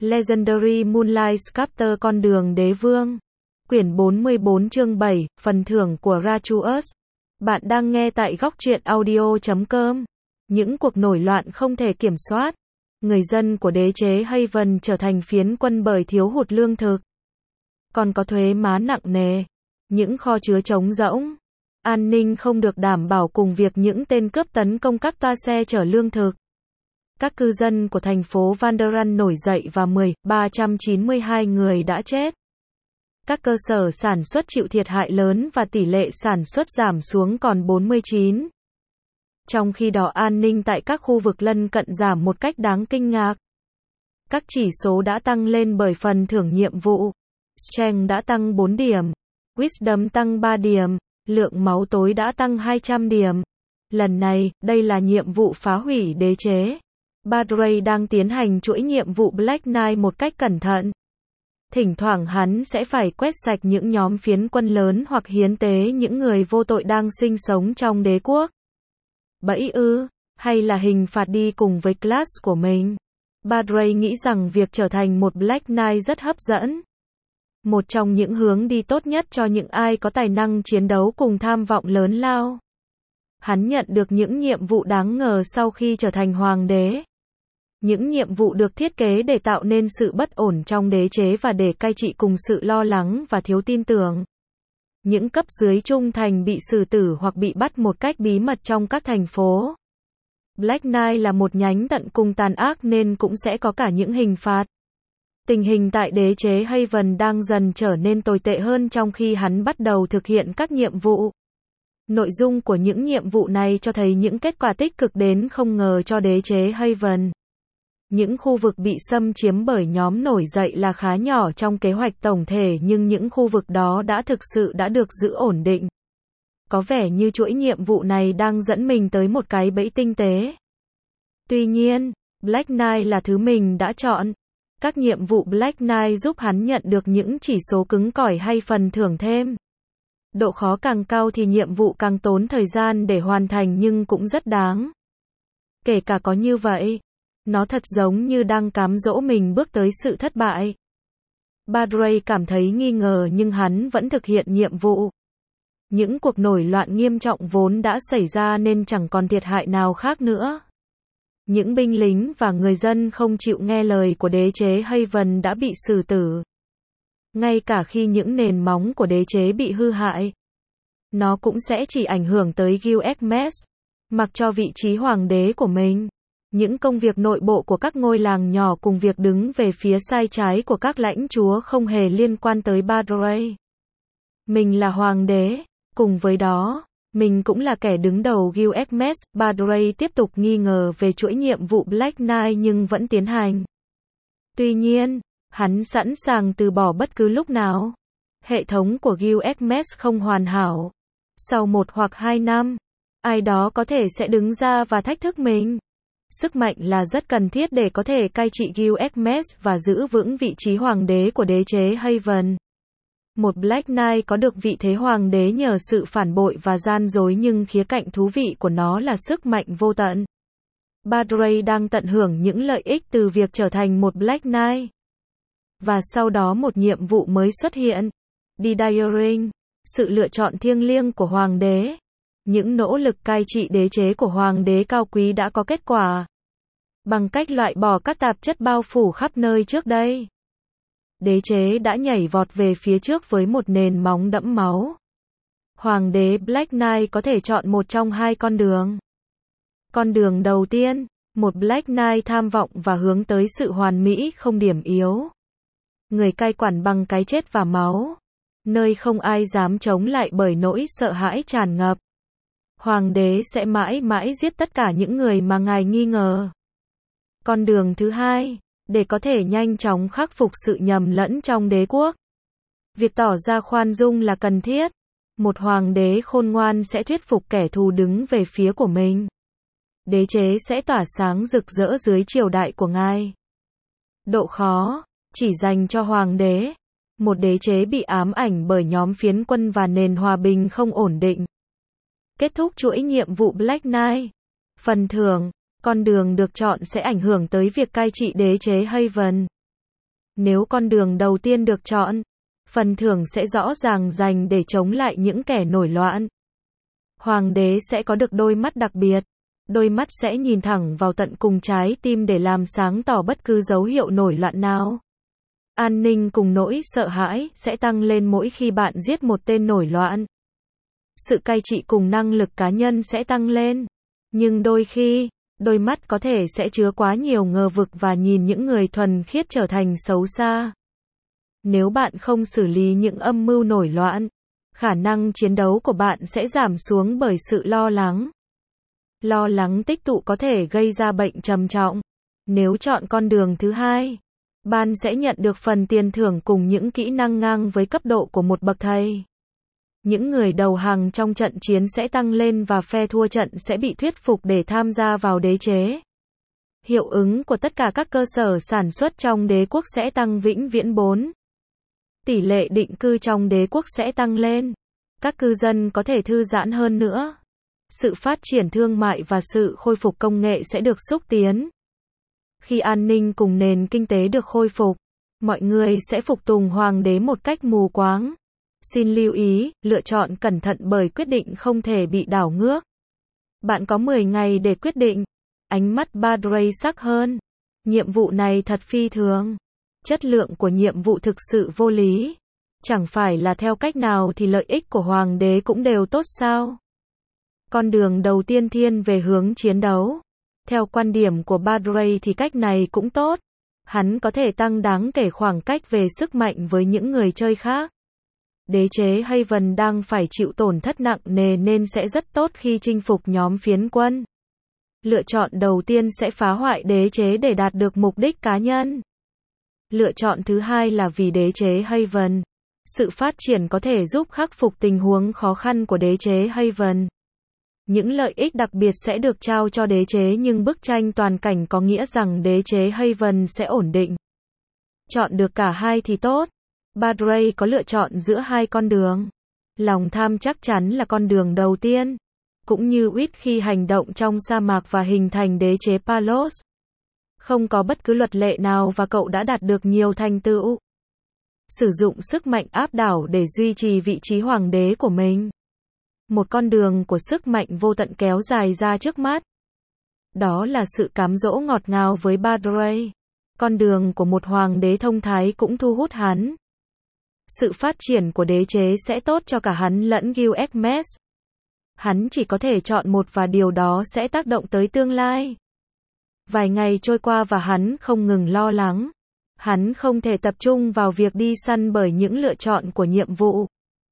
Legendary Moonlight Sculptor Con đường đế vương. Quyển 44 chương 7, phần thưởng của Ratuus. Bạn đang nghe tại góc truyện audio.com. Những cuộc nổi loạn không thể kiểm soát. Người dân của đế chế Haven trở thành phiến quân bởi thiếu hụt lương thực. Còn có thuế má nặng nề. Những kho chứa trống rỗng. An ninh không được đảm bảo cùng việc những tên cướp tấn công các toa xe chở lương thực. Các cư dân của thành phố Vanderan nổi dậy và 392 người đã chết. Các cơ sở sản xuất chịu thiệt hại lớn và tỷ lệ sản xuất giảm xuống còn 49. Trong khi đó an ninh tại các khu vực lân cận giảm một cách đáng kinh ngạc. Các chỉ số đã tăng lên bởi phần thưởng nhiệm vụ. Strength đã tăng 4 điểm. Wisdom tăng 3 điểm. Lượng máu tối đã tăng 200 điểm. Lần này, đây là nhiệm vụ phá hủy đế chế. Badray đang tiến hành chuỗi nhiệm vụ Black Knight một cách cẩn thận. Thỉnh thoảng hắn sẽ phải quét sạch những nhóm phiến quân lớn hoặc hiến tế những người vô tội đang sinh sống trong đế quốc. Bẫy ư, hay là hình phạt đi cùng với class của mình. Badray nghĩ rằng việc trở thành một Black Knight rất hấp dẫn. Một trong những hướng đi tốt nhất cho những ai có tài năng chiến đấu cùng tham vọng lớn lao. Hắn nhận được những nhiệm vụ đáng ngờ sau khi trở thành hoàng đế. Những nhiệm vụ được thiết kế để tạo nên sự bất ổn trong đế chế và để cai trị cùng sự lo lắng và thiếu tin tưởng. Những cấp dưới trung thành bị xử tử hoặc bị bắt một cách bí mật trong các thành phố. Black Knight là một nhánh tận cùng tàn ác nên cũng sẽ có cả những hình phạt. Tình hình tại đế chế Haven đang dần trở nên tồi tệ hơn trong khi hắn bắt đầu thực hiện các nhiệm vụ. Nội dung của những nhiệm vụ này cho thấy những kết quả tích cực đến không ngờ cho đế chế Haven. Những khu vực bị xâm chiếm bởi nhóm nổi dậy là khá nhỏ trong kế hoạch tổng thể nhưng những khu vực đó đã thực sự đã được giữ ổn định. Có vẻ như chuỗi nhiệm vụ này đang dẫn mình tới một cái bẫy tinh tế. Tuy nhiên, Black Knight là thứ mình đã chọn. Các nhiệm vụ Black Knight giúp hắn nhận được những chỉ số cứng cỏi hay phần thưởng thêm. Độ khó càng cao thì nhiệm vụ càng tốn thời gian để hoàn thành nhưng cũng rất đáng. Kể cả có như vậy, nó thật giống như đang cám dỗ mình bước tới sự thất bại. Badray cảm thấy nghi ngờ nhưng hắn vẫn thực hiện nhiệm vụ. Những cuộc nổi loạn nghiêm trọng vốn đã xảy ra nên chẳng còn thiệt hại nào khác nữa. Những binh lính và người dân không chịu nghe lời của đế chế Haven đã bị xử tử. Ngay cả khi những nền móng của đế chế bị hư hại, nó cũng sẽ chỉ ảnh hưởng tới Gilgamesh, mặc cho vị trí hoàng đế của mình. Những công việc nội bộ của các ngôi làng nhỏ cùng việc đứng về phía sai trái của các lãnh chúa không hề liên quan tới Badray. Mình là hoàng đế, cùng với đó, mình cũng là kẻ đứng đầu Gilgamesh. Badray tiếp tục nghi ngờ về chuỗi nhiệm vụ Black Knight nhưng vẫn tiến hành. Tuy nhiên, hắn sẵn sàng từ bỏ bất cứ lúc nào. Hệ thống của Gilgamesh không hoàn hảo. Sau 1 hoặc 2 năm, ai đó có thể sẽ đứng ra và thách thức mình. Sức mạnh là rất cần thiết để có thể cai trị Gilgamesh và giữ vững vị trí hoàng đế của đế chế Haven. Một Black Knight có được vị thế hoàng đế nhờ sự phản bội và gian dối nhưng khía cạnh thú vị của nó là sức mạnh vô tận. Badray đang tận hưởng những lợi ích từ việc trở thành một Black Knight. Và sau đó một nhiệm vụ mới xuất hiện. Didyring, sự lựa chọn thiêng liêng của hoàng đế. Những nỗ lực cai trị đế chế của hoàng đế cao quý đã có kết quả. Bằng cách loại bỏ các tạp chất bao phủ khắp nơi trước đây, đế chế đã nhảy vọt về phía trước với một nền móng đẫm máu. Hoàng đế Black Knight có thể chọn một trong hai con đường. Con đường đầu tiên, một Black Knight tham vọng và hướng tới sự hoàn mỹ không điểm yếu. Người cai quản bằng cái chết và máu. Nơi không ai dám chống lại bởi nỗi sợ hãi tràn ngập. Hoàng đế sẽ mãi mãi giết tất cả những người mà ngài nghi ngờ. Con đường thứ hai, để có thể nhanh chóng khắc phục sự nhầm lẫn trong đế quốc. Việc tỏ ra khoan dung là cần thiết. Một hoàng đế khôn ngoan sẽ thuyết phục kẻ thù đứng về phía của mình. Đế chế sẽ tỏa sáng rực rỡ dưới triều đại của ngài. Độ khó, chỉ dành cho hoàng đế. Một đế chế bị ám ảnh bởi nhóm phiến quân và nền hòa bình không ổn định. Kết thúc chuỗi nhiệm vụ Black Knight. Phần thưởng, con đường được chọn sẽ ảnh hưởng tới việc cai trị đế chế Haven. Nếu con đường đầu tiên được chọn, phần thưởng sẽ rõ ràng dành để chống lại những kẻ nổi loạn. Hoàng đế sẽ có được đôi mắt đặc biệt. Đôi mắt sẽ nhìn thẳng vào tận cùng trái tim để làm sáng tỏ bất cứ dấu hiệu nổi loạn nào. An ninh cùng nỗi sợ hãi sẽ tăng lên mỗi khi bạn giết một tên nổi loạn. Sự cai trị cùng năng lực cá nhân sẽ tăng lên. Nhưng đôi khi, đôi mắt có thể sẽ chứa quá nhiều ngờ vực và nhìn những người thuần khiết trở thành xấu xa. Nếu bạn không xử lý những âm mưu nổi loạn, khả năng chiến đấu của bạn sẽ giảm xuống bởi sự lo lắng. Lo lắng tích tụ có thể gây ra bệnh trầm trọng. Nếu chọn con đường thứ hai, bạn sẽ nhận được phần tiền thưởng cùng những kỹ năng ngang với cấp độ của một bậc thầy. Những người đầu hàng trong trận chiến sẽ tăng lên và phe thua trận sẽ bị thuyết phục để tham gia vào đế chế. Hiệu ứng của tất cả các cơ sở sản xuất trong đế quốc sẽ tăng vĩnh viễn 4. Tỷ lệ định cư trong đế quốc sẽ tăng lên. Các cư dân có thể thư giãn hơn nữa. Sự phát triển thương mại và sự khôi phục công nghệ sẽ được xúc tiến. Khi an ninh cùng nền kinh tế được khôi phục, mọi người sẽ phục tùng hoàng đế một cách mù quáng. Xin lưu ý, lựa chọn cẩn thận bởi quyết định không thể bị đảo ngược. Bạn có 10 ngày để quyết định. Ánh mắt Badray sắc hơn. Nhiệm vụ này thật phi thường. Chất lượng của nhiệm vụ thực sự vô lý. Chẳng phải là theo cách nào thì lợi ích của hoàng đế cũng đều tốt sao? Con đường đầu tiên thiên về hướng chiến đấu. Theo quan điểm của Badray thì cách này cũng tốt. Hắn có thể tăng đáng kể khoảng cách về sức mạnh với những người chơi khác. Đế chế Haven đang phải chịu tổn thất nặng nề nên sẽ rất tốt khi chinh phục nhóm phiến quân. Lựa chọn đầu tiên sẽ phá hoại đế chế để đạt được mục đích cá nhân. Lựa chọn thứ hai là vì đế chế Haven. Sự phát triển có thể giúp khắc phục tình huống khó khăn của đế chế Haven. Những lợi ích đặc biệt sẽ được trao cho đế chế nhưng bức tranh toàn cảnh có nghĩa rằng đế chế Haven sẽ ổn định. Chọn được cả hai thì tốt. Badray có lựa chọn giữa hai con đường. Lòng tham chắc chắn là con đường đầu tiên. Cũng như Uýt khi hành động trong sa mạc và hình thành đế chế Palos. Không có bất cứ luật lệ nào và cậu đã đạt được nhiều thành tựu. Sử dụng sức mạnh áp đảo để duy trì vị trí hoàng đế của mình. Một con đường của sức mạnh vô tận kéo dài ra trước mắt. Đó là sự cám dỗ ngọt ngào với Badray. Con đường của một hoàng đế thông thái cũng thu hút hắn. Sự phát triển của đế chế sẽ tốt cho cả hắn lẫn Gilgamesh. Hắn chỉ có thể chọn một và điều đó sẽ tác động tới tương lai. Vài ngày trôi qua và hắn không ngừng lo lắng. Hắn không thể tập trung vào việc đi săn bởi những lựa chọn của nhiệm vụ.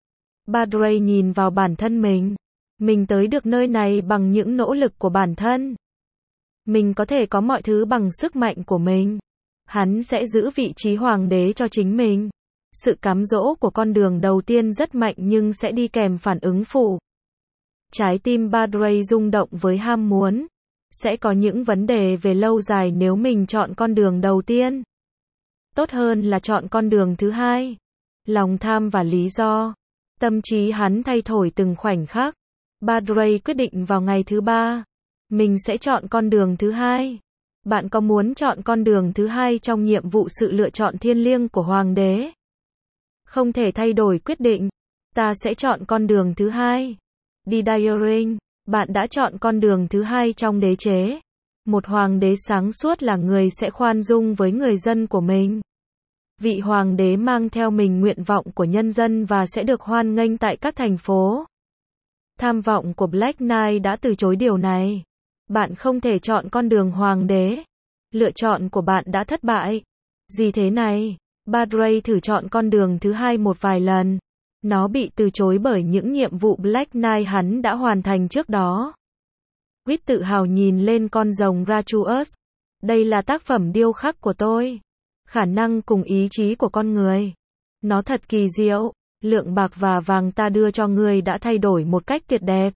Badray nhìn vào bản thân mình. Mình tới được nơi này bằng những nỗ lực của bản thân. Mình có thể có mọi thứ bằng sức mạnh của mình. Hắn sẽ giữ vị trí hoàng đế cho chính mình. Sự cám dỗ của con đường đầu tiên rất mạnh nhưng sẽ đi kèm phản ứng phụ. Trái tim Badray rung động với ham muốn. Sẽ có những vấn đề về lâu dài nếu mình chọn con đường đầu tiên. Tốt hơn là chọn con đường thứ hai. Lòng tham và lý do. Tâm trí hắn thay đổi từng khoảnh khắc. Badray quyết định vào ngày thứ 3. Mình sẽ chọn con đường thứ hai. Bạn có muốn chọn con đường thứ hai trong nhiệm vụ sự lựa chọn thiêng liêng của hoàng đế? Không thể thay đổi quyết định. Ta sẽ chọn con đường thứ hai. Đi Diaring. Bạn đã chọn con đường thứ hai trong đế chế. Một hoàng đế sáng suốt là người sẽ khoan dung với người dân của mình. Vị hoàng đế mang theo mình nguyện vọng của nhân dân và sẽ được hoan nghênh tại các thành phố. Tham vọng của Black Knight đã từ chối điều này. Bạn không thể chọn con đường hoàng đế. Lựa chọn của bạn đã thất bại. Gì thế này? Badray thử chọn con đường thứ hai một vài lần. Nó bị từ chối bởi những nhiệm vụ Black Knight hắn đã hoàn thành trước đó. Uýt tự hào nhìn lên con rồng Rachuus. Đây là tác phẩm điêu khắc của tôi. Khả năng cùng ý chí của con người. Nó thật kỳ diệu. Lượng bạc và vàng ta đưa cho ngươi đã thay đổi một cách tuyệt đẹp.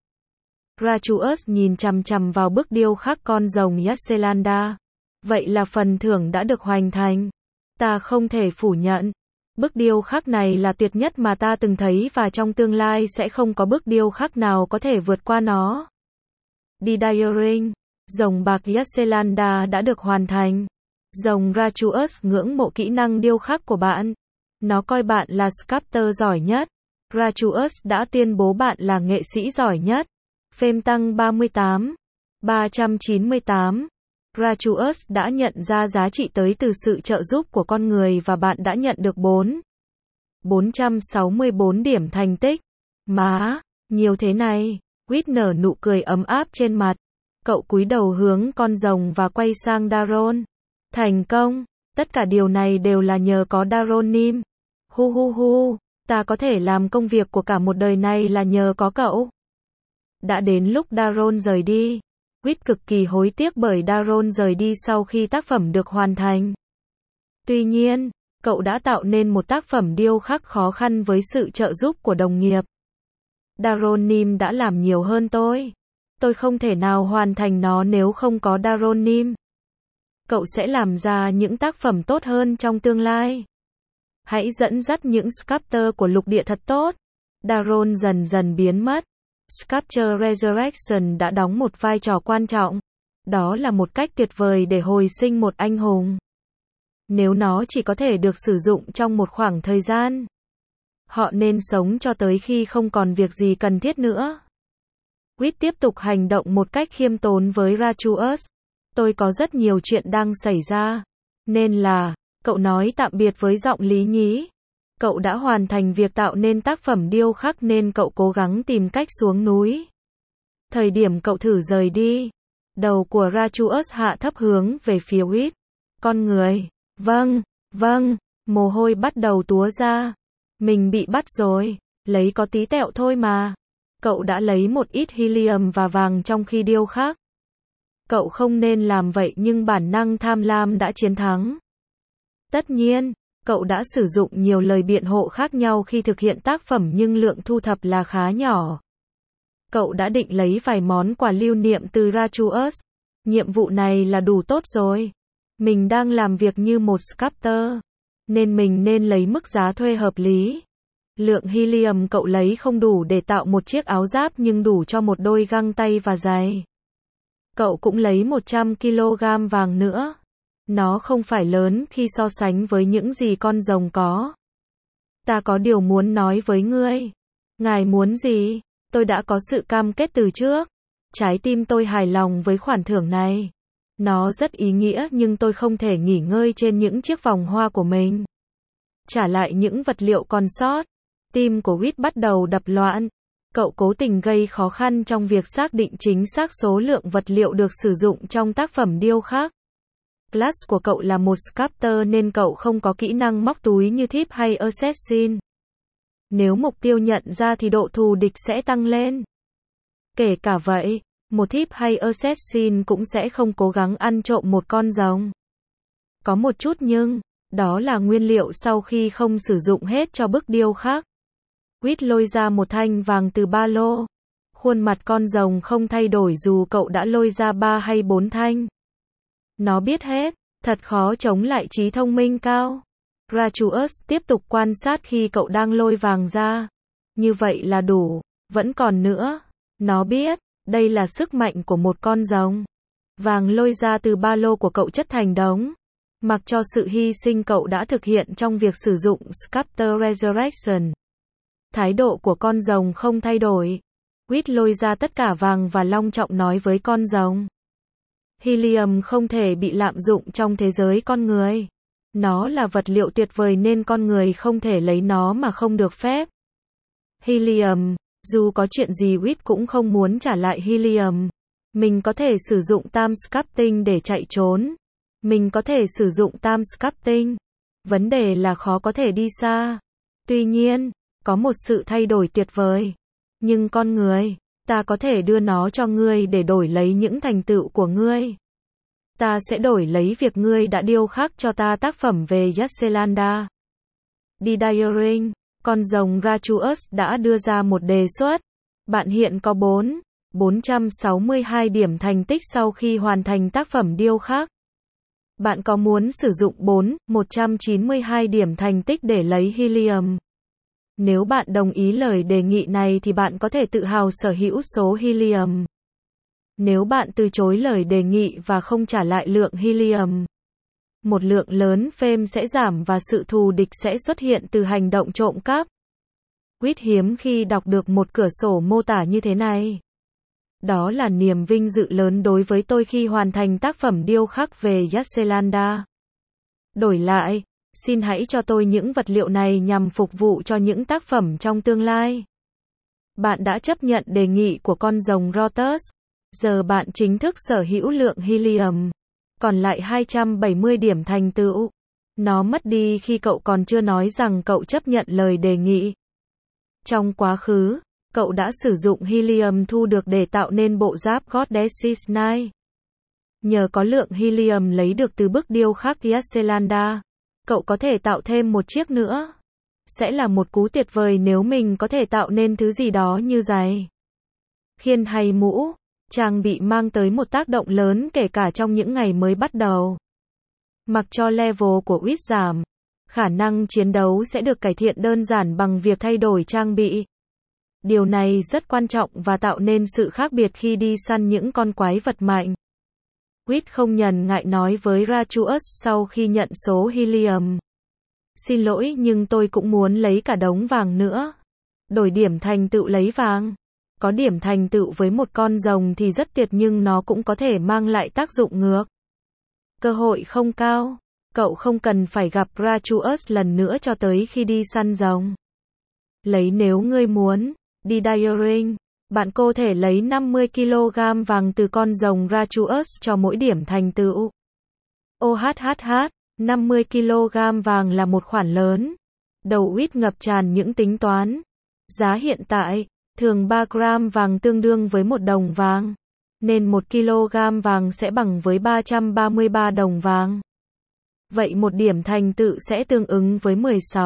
Rachuus nhìn chằm chằm vào bức điêu khắc con rồng Yasselanda. Vậy là phần thưởng đã được hoàn thành. Ta không thể phủ nhận. Bức điêu khắc này là tuyệt nhất mà ta từng thấy và trong tương lai sẽ không có bức điêu khắc nào có thể vượt qua nó. Đi Diaring. Rồng bạc Yasselanda đã được hoàn thành. Rồng Rachuus ngưỡng mộ kỹ năng điêu khắc của bạn. Nó coi bạn là sculptor giỏi nhất. Rachuus đã tuyên bố bạn là nghệ sĩ giỏi nhất. Fame tăng 38. 398. Rachuus đã nhận ra giá trị tới từ sự trợ giúp của con người và bạn đã nhận được 464 điểm thành tích. Má, nhiều thế này. Whit nở nụ cười ấm áp trên mặt. Cậu cúi đầu hướng con rồng và quay sang Daron. Thành công, tất cả điều này đều là nhờ có Daronim. Hu hu hu, ta có thể làm công việc của cả một đời này là nhờ có cậu. Đã đến lúc Daron rời đi. Whit cực kỳ hối tiếc bởi Daron rời đi sau khi tác phẩm được hoàn thành. Tuy nhiên, cậu đã tạo nên một tác phẩm điêu khắc khó khăn với sự trợ giúp của đồng nghiệp. Daronim đã làm nhiều hơn tôi. Tôi không thể nào hoàn thành nó nếu không có Daronim. Cậu sẽ làm ra những tác phẩm tốt hơn trong tương lai. Hãy dẫn dắt những sculptor của lục địa thật tốt. Daron dần dần biến mất. Sculpture Resurrection đã đóng một vai trò quan trọng. Đó là một cách tuyệt vời để hồi sinh một anh hùng. Nếu nó chỉ có thể được sử dụng trong một khoảng thời gian, họ nên sống cho tới khi không còn việc gì cần thiết nữa. Whit tiếp tục hành động một cách khiêm tốn với Rachuus. Tôi có rất nhiều chuyện đang xảy ra. Nên là, cậu nói tạm biệt với giọng lý nhí. Cậu đã hoàn thành việc tạo nên tác phẩm điêu khắc nên cậu cố gắng tìm cách xuống núi. Thời điểm cậu thử rời đi, đầu của Rachuus hạ thấp hướng về phía Whit. Con người, vâng, mồ hôi bắt đầu túa ra. Mình bị bắt rồi, lấy có tí tẹo thôi mà. Cậu đã lấy một ít helium và vàng trong khi điêu khắc. Cậu không nên làm vậy nhưng bản năng tham lam đã chiến thắng. Tất nhiên, cậu đã sử dụng nhiều lời biện hộ khác nhau khi thực hiện tác phẩm nhưng lượng thu thập là khá nhỏ. Cậu đã định lấy vài món quà lưu niệm từ Rachuus. Nhiệm vụ này là đủ tốt rồi. Mình đang làm việc như một sculptor, nên mình nên lấy mức giá thuê hợp lý. Lượng helium cậu lấy không đủ để tạo một chiếc áo giáp nhưng đủ cho một đôi găng tay và giày. Cậu cũng lấy 100 kg vàng nữa. Nó không phải lớn khi so sánh với những gì con rồng có. Ta có điều muốn nói với ngươi. Ngài muốn gì? Tôi đã có sự cam kết từ trước. Trái tim tôi hài lòng với khoản thưởng này. Nó rất ý nghĩa nhưng tôi không thể nghỉ ngơi trên những chiếc vòng hoa của mình. Trả lại những vật liệu còn sót. Tim của Whit bắt đầu đập loạn. Cậu cố tình gây khó khăn trong việc xác định chính xác số lượng vật liệu được sử dụng trong tác phẩm điêu khắc. Class của cậu là một sculptor nên cậu không có kỹ năng móc túi như thief hay assassin. Nếu mục tiêu nhận ra thì độ thù địch sẽ tăng lên. Kể cả vậy, một thief hay assassin cũng sẽ không cố gắng ăn trộm một con rồng. Có một chút nhưng, đó là nguyên liệu sau khi không sử dụng hết cho bức điêu khắc. Whit lôi ra một thanh vàng từ ba lô. Khuôn mặt con rồng không thay đổi dù cậu đã lôi ra 3 hay 4 thanh. Nó biết hết, thật khó chống lại trí thông minh cao. Rachuus tiếp tục quan sát khi cậu đang lôi vàng ra. Như vậy là đủ, vẫn còn nữa. Nó biết, đây là sức mạnh của một con rồng. Vàng lôi ra từ ba lô của cậu chất thành đống. Mặc cho sự hy sinh cậu đã thực hiện trong việc sử dụng Sculptor Resurrection. Thái độ của con rồng không thay đổi. Whit lôi ra tất cả vàng và long trọng nói với con rồng. Helium không thể bị lạm dụng trong thế giới con người. Nó là vật liệu tuyệt vời nên con người không thể lấy nó mà không được phép. Helium, dù có chuyện gì Whit cũng không muốn trả lại helium. Mình có thể sử dụng time sculpting để chạy trốn. Mình có thể sử dụng time sculpting. Vấn đề là khó có thể đi xa. Tuy nhiên, có một sự thay đổi tuyệt vời. Nhưng con người, ta có thể đưa nó cho ngươi để đổi lấy những thành tựu của ngươi. Ta sẽ đổi lấy việc ngươi đã điêu khắc cho ta tác phẩm về Yasselanda. Didiering, con rồng Rachuus đã đưa ra một đề xuất. Bạn hiện có 462 điểm thành tích sau khi hoàn thành tác phẩm điêu khắc. Bạn có muốn sử dụng 192 điểm thành tích để lấy helium? Nếu bạn đồng ý lời đề nghị này thì bạn có thể tự hào sở hữu số helium. Nếu bạn từ chối lời đề nghị và không trả lại lượng helium, một lượng lớn fame sẽ giảm và sự thù địch sẽ xuất hiện từ hành động trộm cắp. Quýt hiếm khi đọc được một cửa sổ mô tả như thế này. Đó là niềm vinh dự lớn đối với tôi khi hoàn thành tác phẩm điêu khắc về Yasselanda. Đổi lại, xin hãy cho tôi những vật liệu này nhằm phục vụ cho những tác phẩm trong tương lai. Bạn đã chấp nhận đề nghị của con rồng Rotus. Giờ bạn chính thức sở hữu lượng helium. Còn lại 270 điểm thành tựu. Nó mất đi khi cậu còn chưa nói rằng cậu chấp nhận lời đề nghị. Trong quá khứ, cậu đã sử dụng helium thu được để tạo nên bộ giáp Goddess's Knight. Nhờ có lượng helium lấy được từ bức điêu khắc Yasselanda, cậu có thể tạo thêm một chiếc nữa. Sẽ là một cú tuyệt vời nếu mình có thể tạo nên thứ gì đó như giày, khiên hay mũ. Trang bị mang tới một tác động lớn kể cả trong những ngày mới bắt đầu. Mặc cho level của Quýt giảm, khả năng chiến đấu sẽ được cải thiện đơn giản bằng việc thay đổi trang bị. Điều này rất quan trọng và tạo nên sự khác biệt khi đi săn những con quái vật mạnh. Quýt không ngần ngại nói với Ratuus sau khi nhận số helium. Xin lỗi nhưng tôi cũng muốn lấy cả đống vàng nữa. Đổi điểm thành tựu lấy vàng. Có điểm thành tựu với một con rồng thì rất tuyệt nhưng nó cũng có thể mang lại tác dụng ngược. Cơ hội không cao. Cậu không cần phải gặp Ratuus lần nữa cho tới khi đi săn rồng. Lấy nếu ngươi muốn. Đi Diring. Bạn có thể lấy 50 kg vàng từ con rồng Ratuus cho mỗi điểm thành tựu. OHHH, 50 kg vàng là một khoản lớn. Đầu Quýt ngập tràn những tính toán. Giá hiện tại, thường 3 gram vàng tương đương với 1 đồng vàng. Nên 1 kg vàng sẽ bằng với 333 đồng vàng. Vậy một điểm thành tựu sẽ tương ứng với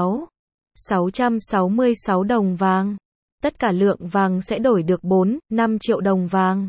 666 đồng vàng. Tất cả lượng vàng sẽ đổi được 5 triệu đồng vàng.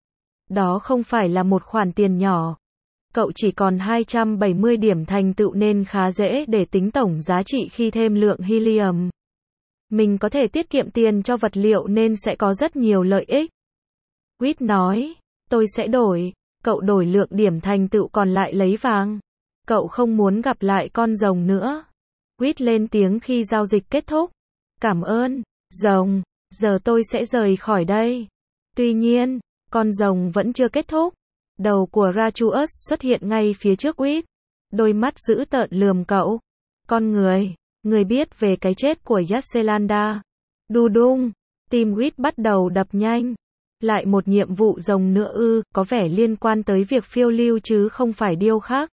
Đó không phải là một khoản tiền nhỏ. Cậu chỉ còn 270 điểm thành tựu nên khá dễ để tính tổng giá trị khi thêm lượng helium. Mình có thể tiết kiệm tiền cho vật liệu nên sẽ có rất nhiều lợi ích. Quýt nói, tôi sẽ đổi. Cậu đổi lượng điểm thành tựu còn lại lấy vàng. Cậu không muốn gặp lại con rồng nữa. Quýt lên tiếng khi giao dịch kết thúc. Cảm ơn, rồng. Giờ tôi sẽ rời khỏi đây. Tuy nhiên, con rồng vẫn chưa kết thúc. Đầu của Ratuus xuất hiện ngay phía trước Quýt. Đôi mắt dữ tợn lườm cậu. Con người, người biết về cái chết của Yasselanda. Đu đung, tim Quýt bắt đầu đập nhanh. Lại một nhiệm vụ rồng nữa ư, có vẻ liên quan tới việc phiêu lưu chứ không phải điêu khắc.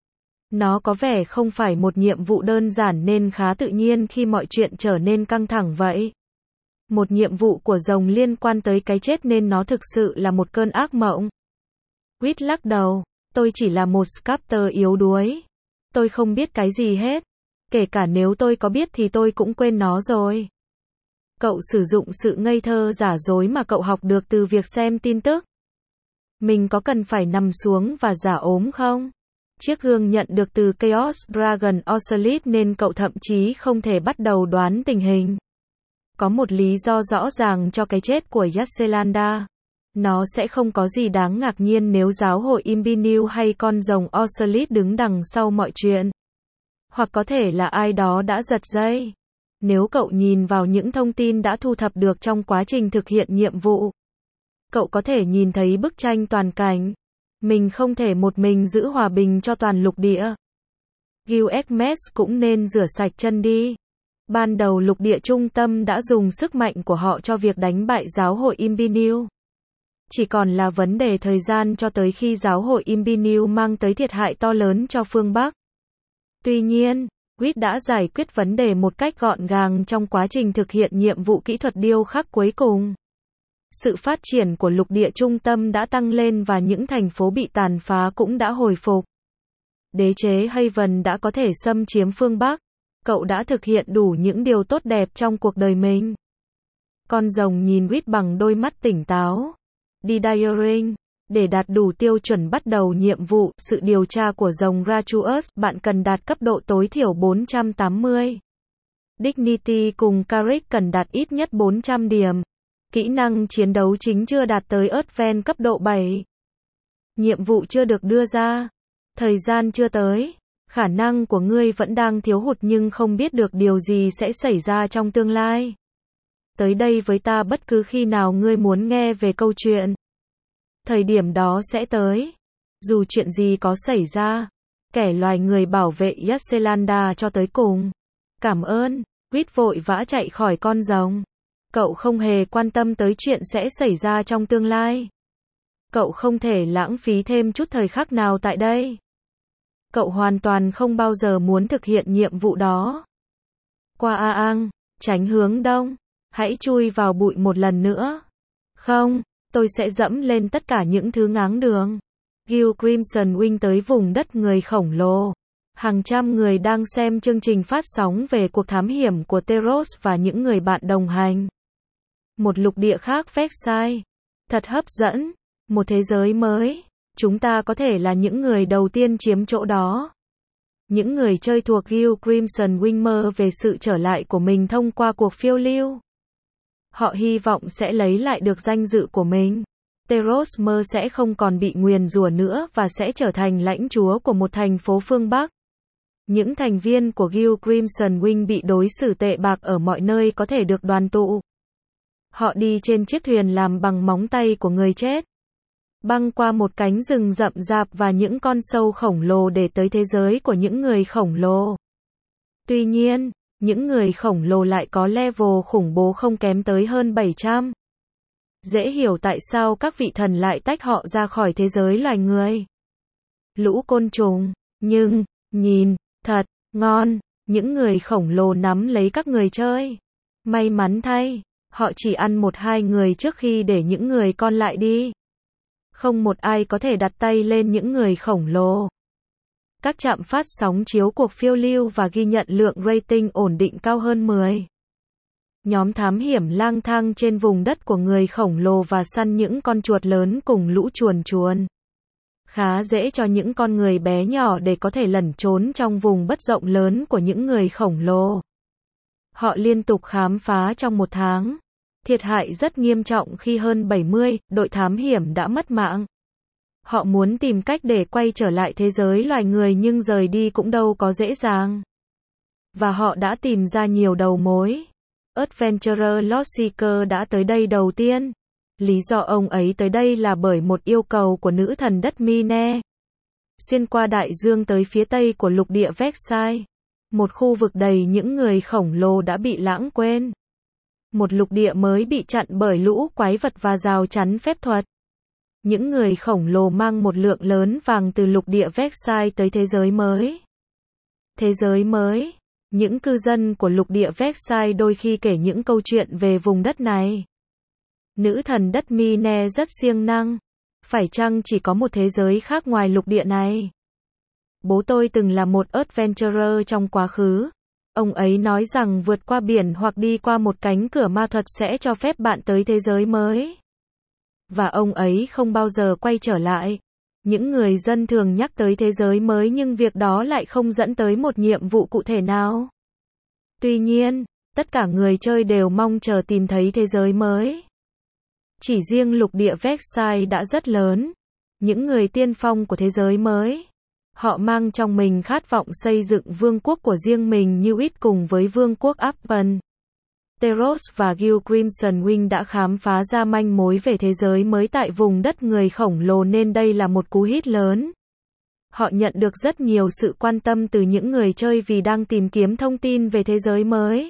Nó có vẻ không phải một nhiệm vụ đơn giản nên khá tự nhiên khi mọi chuyện trở nên căng thẳng vậy. Một nhiệm vụ của rồng liên quan tới cái chết nên nó thực sự là một cơn ác mộng. Quýt lắc đầu, tôi chỉ là một sculptor yếu đuối. Tôi không biết cái gì hết. Kể cả nếu tôi có biết thì tôi cũng quên nó rồi. Cậu sử dụng sự ngây thơ giả dối mà cậu học được từ việc xem tin tức. Mình có cần phải nằm xuống và giả ốm không? Chiếc gương nhận được từ Chaos Dragon Obsolete nên cậu thậm chí không thể bắt đầu đoán tình hình. Có một lý do rõ ràng cho cái chết của Yasselanda. Nó sẽ không có gì đáng ngạc nhiên nếu giáo hội Imbinil hay con rồng Obsolete đứng đằng sau mọi chuyện. Hoặc có thể là ai đó đã giật dây. Nếu cậu nhìn vào những thông tin đã thu thập được trong quá trình thực hiện nhiệm vụ, cậu có thể nhìn thấy bức tranh toàn cảnh. Mình không thể một mình giữ hòa bình cho toàn lục địa. Gilgamesh cũng nên rửa sạch chân đi. Ban đầu lục địa trung tâm đã dùng sức mạnh của họ cho việc đánh bại giáo hội Imbinil. Chỉ còn là vấn đề thời gian cho tới khi giáo hội Imbinil mang tới thiệt hại to lớn cho phương Bắc. Tuy nhiên, Quýt đã giải quyết vấn đề một cách gọn gàng trong quá trình thực hiện nhiệm vụ kỹ thuật điêu khắc cuối cùng. Sự phát triển của lục địa trung tâm đã tăng lên và những thành phố bị tàn phá cũng đã hồi phục. Đế chế Haven đã có thể xâm chiếm phương Bắc. Cậu đã thực hiện đủ những điều tốt đẹp trong cuộc đời mình. Con rồng nhìn Quýt bằng đôi mắt tỉnh táo. Đi Diring. Để đạt đủ tiêu chuẩn bắt đầu nhiệm vụ, sự điều tra của rồng Ratuus, bạn cần đạt cấp độ tối thiểu 480. Dignity cùng Carrick cần đạt ít nhất 400 điểm. Kỹ năng chiến đấu chính chưa đạt tới Advanced cấp độ 7. Nhiệm vụ chưa được đưa ra. Thời gian chưa tới. Khả năng của ngươi vẫn đang thiếu hụt nhưng không biết được điều gì sẽ xảy ra trong tương lai. Tới đây với ta bất cứ khi nào ngươi muốn nghe về câu chuyện. Thời điểm đó sẽ tới. Dù chuyện gì có xảy ra, kẻ loài người bảo vệ Yasselanda cho tới cùng. Cảm ơn. Quýt vội vã chạy khỏi con rồng. Cậu không hề quan tâm tới chuyện sẽ xảy ra trong tương lai. Cậu không thể lãng phí thêm chút thời khắc nào tại đây. Cậu hoàn toàn không bao giờ muốn thực hiện nhiệm vụ đó. Qua Aang, tránh hướng đông. Hãy chui vào bụi một lần nữa. Không, tôi sẽ dẫm lên tất cả những thứ ngáng đường. Gil Crimson Wing tới vùng đất người khổng lồ. Hàng trăm người đang xem chương trình phát sóng về cuộc thám hiểm của Teros và những người bạn đồng hành. Một lục địa khác Vexai. Thật hấp dẫn. Một thế giới mới. Chúng ta có thể là những người đầu tiên chiếm chỗ đó. Những người chơi thuộc Gil Crimson Wing mơ về sự trở lại của mình thông qua cuộc phiêu lưu. Họ hy vọng sẽ lấy lại được danh dự của mình. Teros mơ sẽ không còn bị nguyền rủa nữa và sẽ trở thành lãnh chúa của một thành phố phương Bắc. Những thành viên của Gil Crimson Wing bị đối xử tệ bạc ở mọi nơi có thể được đoàn tụ. Họ đi trên chiếc thuyền làm bằng móng tay của người chết. Băng qua một cánh rừng rậm rạp và những con sâu khổng lồ để tới thế giới của những người khổng lồ. Tuy nhiên, những người khổng lồ lại có level khủng bố không kém tới hơn 700. Dễ hiểu tại sao các vị thần lại tách họ ra khỏi thế giới loài người. Lũ côn trùng, nhưng, nhìn, thật, ngon, những người khổng lồ nắm lấy các người chơi. May mắn thay, họ chỉ ăn 1-2 người trước khi để những người còn lại đi. Không một ai có thể đặt tay lên những người khổng lồ. Các trạm phát sóng chiếu cuộc phiêu lưu và ghi nhận lượng rating ổn định cao hơn 10. Nhóm thám hiểm lang thang trên vùng đất của người khổng lồ và săn những con chuột lớn cùng lũ chuồn chuồn. Khá dễ cho những con người bé nhỏ để có thể lẩn trốn trong vùng đất rộng lớn của những người khổng lồ. Họ liên tục khám phá trong một tháng. Thiệt hại rất nghiêm trọng khi hơn 70 đội thám hiểm đã mất mạng. Họ muốn tìm cách để quay trở lại thế giới loài người nhưng rời đi cũng đâu có dễ dàng. Và họ đã tìm ra nhiều đầu mối. Adventurer Lost đã tới đây đầu tiên. Lý do ông ấy tới đây là bởi một yêu cầu của nữ thần đất Mine. Xuyên qua đại dương tới phía tây của lục địa Vexai. Một khu vực đầy những người khổng lồ đã bị lãng quên. Một lục địa mới bị chặn bởi lũ quái vật và rào chắn phép thuật. Những người khổng lồ mang một lượng lớn vàng từ lục địa Vexai tới thế giới mới. Thế giới mới. Những cư dân của lục địa Vexai đôi khi kể những câu chuyện về vùng đất này. Nữ thần đất Mine rất siêng năng. Phải chăng chỉ có một thế giới khác ngoài lục địa này? Bố tôi từng là một adventurer trong quá khứ. Ông ấy nói rằng vượt qua biển hoặc đi qua một cánh cửa ma thuật sẽ cho phép bạn tới thế giới mới. Và ông ấy không bao giờ quay trở lại. Những người dân thường nhắc tới thế giới mới nhưng việc đó lại không dẫn tới một nhiệm vụ cụ thể nào. Tuy nhiên, tất cả người chơi đều mong chờ tìm thấy thế giới mới. Chỉ riêng lục địa Vexai đã rất lớn. Những người tiên phong của thế giới mới. Họ mang trong mình khát vọng xây dựng vương quốc của riêng mình như ít cùng với vương quốc Appen. Teros và Gil Crimson Wing đã khám phá ra manh mối về thế giới mới tại vùng đất người khổng lồ nên đây là một cú hit lớn. Họ nhận được rất nhiều sự quan tâm từ những người chơi vì đang tìm kiếm thông tin về thế giới mới.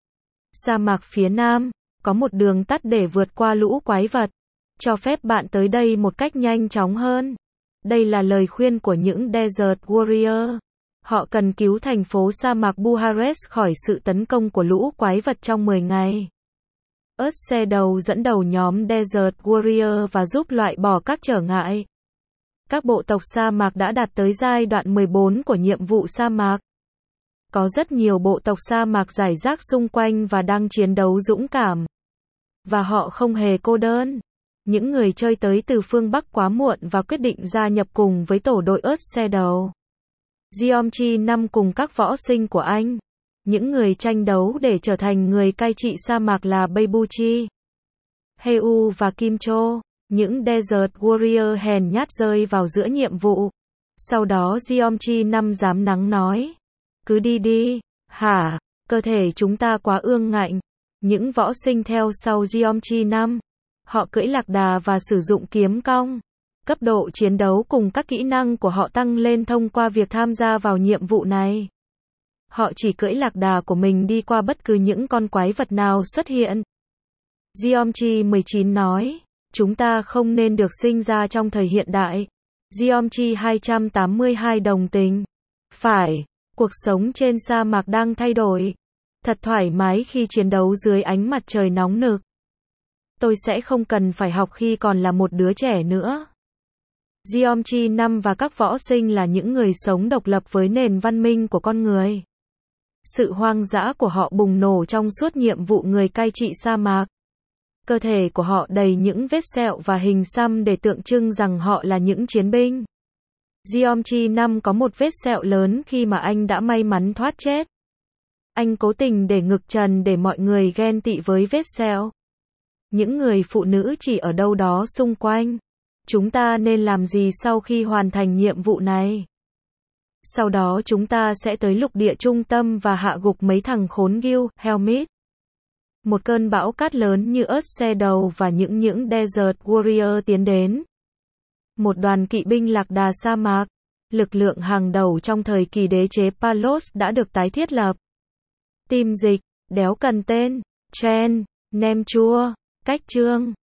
Sa mạc phía nam, có một đường tắt để vượt qua lũ quái vật, cho phép bạn tới đây một cách nhanh chóng hơn. Đây là lời khuyên của những Desert Warrior. Họ cần cứu thành phố sa mạc Buhares khỏi sự tấn công của lũ quái vật trong 10 ngày. Earth Shadow dẫn đầu nhóm Desert Warrior và giúp loại bỏ các trở ngại. Các bộ tộc sa mạc đã đạt tới giai đoạn 14 của nhiệm vụ sa mạc. Có rất nhiều bộ tộc sa mạc rải rác xung quanh và đang chiến đấu dũng cảm. Và họ không hề cô đơn. Những người chơi tới từ phương Bắc quá muộn và quyết định gia nhập cùng với tổ đội Earth Shadow. Geomchi 5 cùng các võ sinh của anh. Những người tranh đấu để trở thành người cai trị sa mạc là Beibuchi, Heu và Kim Cho. Những Desert Warrior hèn nhát rơi vào giữa nhiệm vụ. Sau đó Jeomchi Nam dám nắng nói. Cứ đi đi. Hả? Cơ thể chúng ta quá ương ngạnh. Những võ sinh theo sau Jeomchi Nam. Họ cưỡi lạc đà và sử dụng kiếm cong. Cấp độ chiến đấu cùng các kỹ năng của họ tăng lên thông qua việc tham gia vào nhiệm vụ này. Họ chỉ cưỡi lạc đà của mình đi qua bất cứ những con quái vật nào xuất hiện. Jeomchi 19 nói, chúng ta không nên được sinh ra trong thời hiện đại. Jeomchi 282 đồng tình. Phải, cuộc sống trên sa mạc đang thay đổi. Thật thoải mái khi chiến đấu dưới ánh mặt trời nóng nực. Tôi sẽ không cần phải học khi còn là một đứa trẻ nữa. Jeomchi 5 và các võ sinh là những người sống độc lập với nền văn minh của con người. Sự hoang dã của họ bùng nổ trong suốt nhiệm vụ người cai trị sa mạc. Cơ thể của họ đầy những vết sẹo và hình xăm để tượng trưng rằng họ là những chiến binh. Jeomchi 5 có một vết sẹo lớn khi mà anh đã may mắn thoát chết. Anh cố tình để ngực trần để mọi người ghen tị với vết sẹo. Những người phụ nữ chỉ ở đâu đó xung quanh. Chúng ta nên làm gì sau khi hoàn thành nhiệm vụ này? Sau đó chúng ta sẽ tới lục địa trung tâm và hạ gục mấy thằng khốn Gil, Helmet. Một cơn bão cát lớn như ớt xe đầu và những Desert Warrior tiến đến. Một đoàn kỵ binh lạc đà sa mạc. Lực lượng hàng đầu trong thời kỳ đế chế Palos đã được tái thiết lập. Tim dịch, đéo cần tên, Chen, nem chua, cách chương.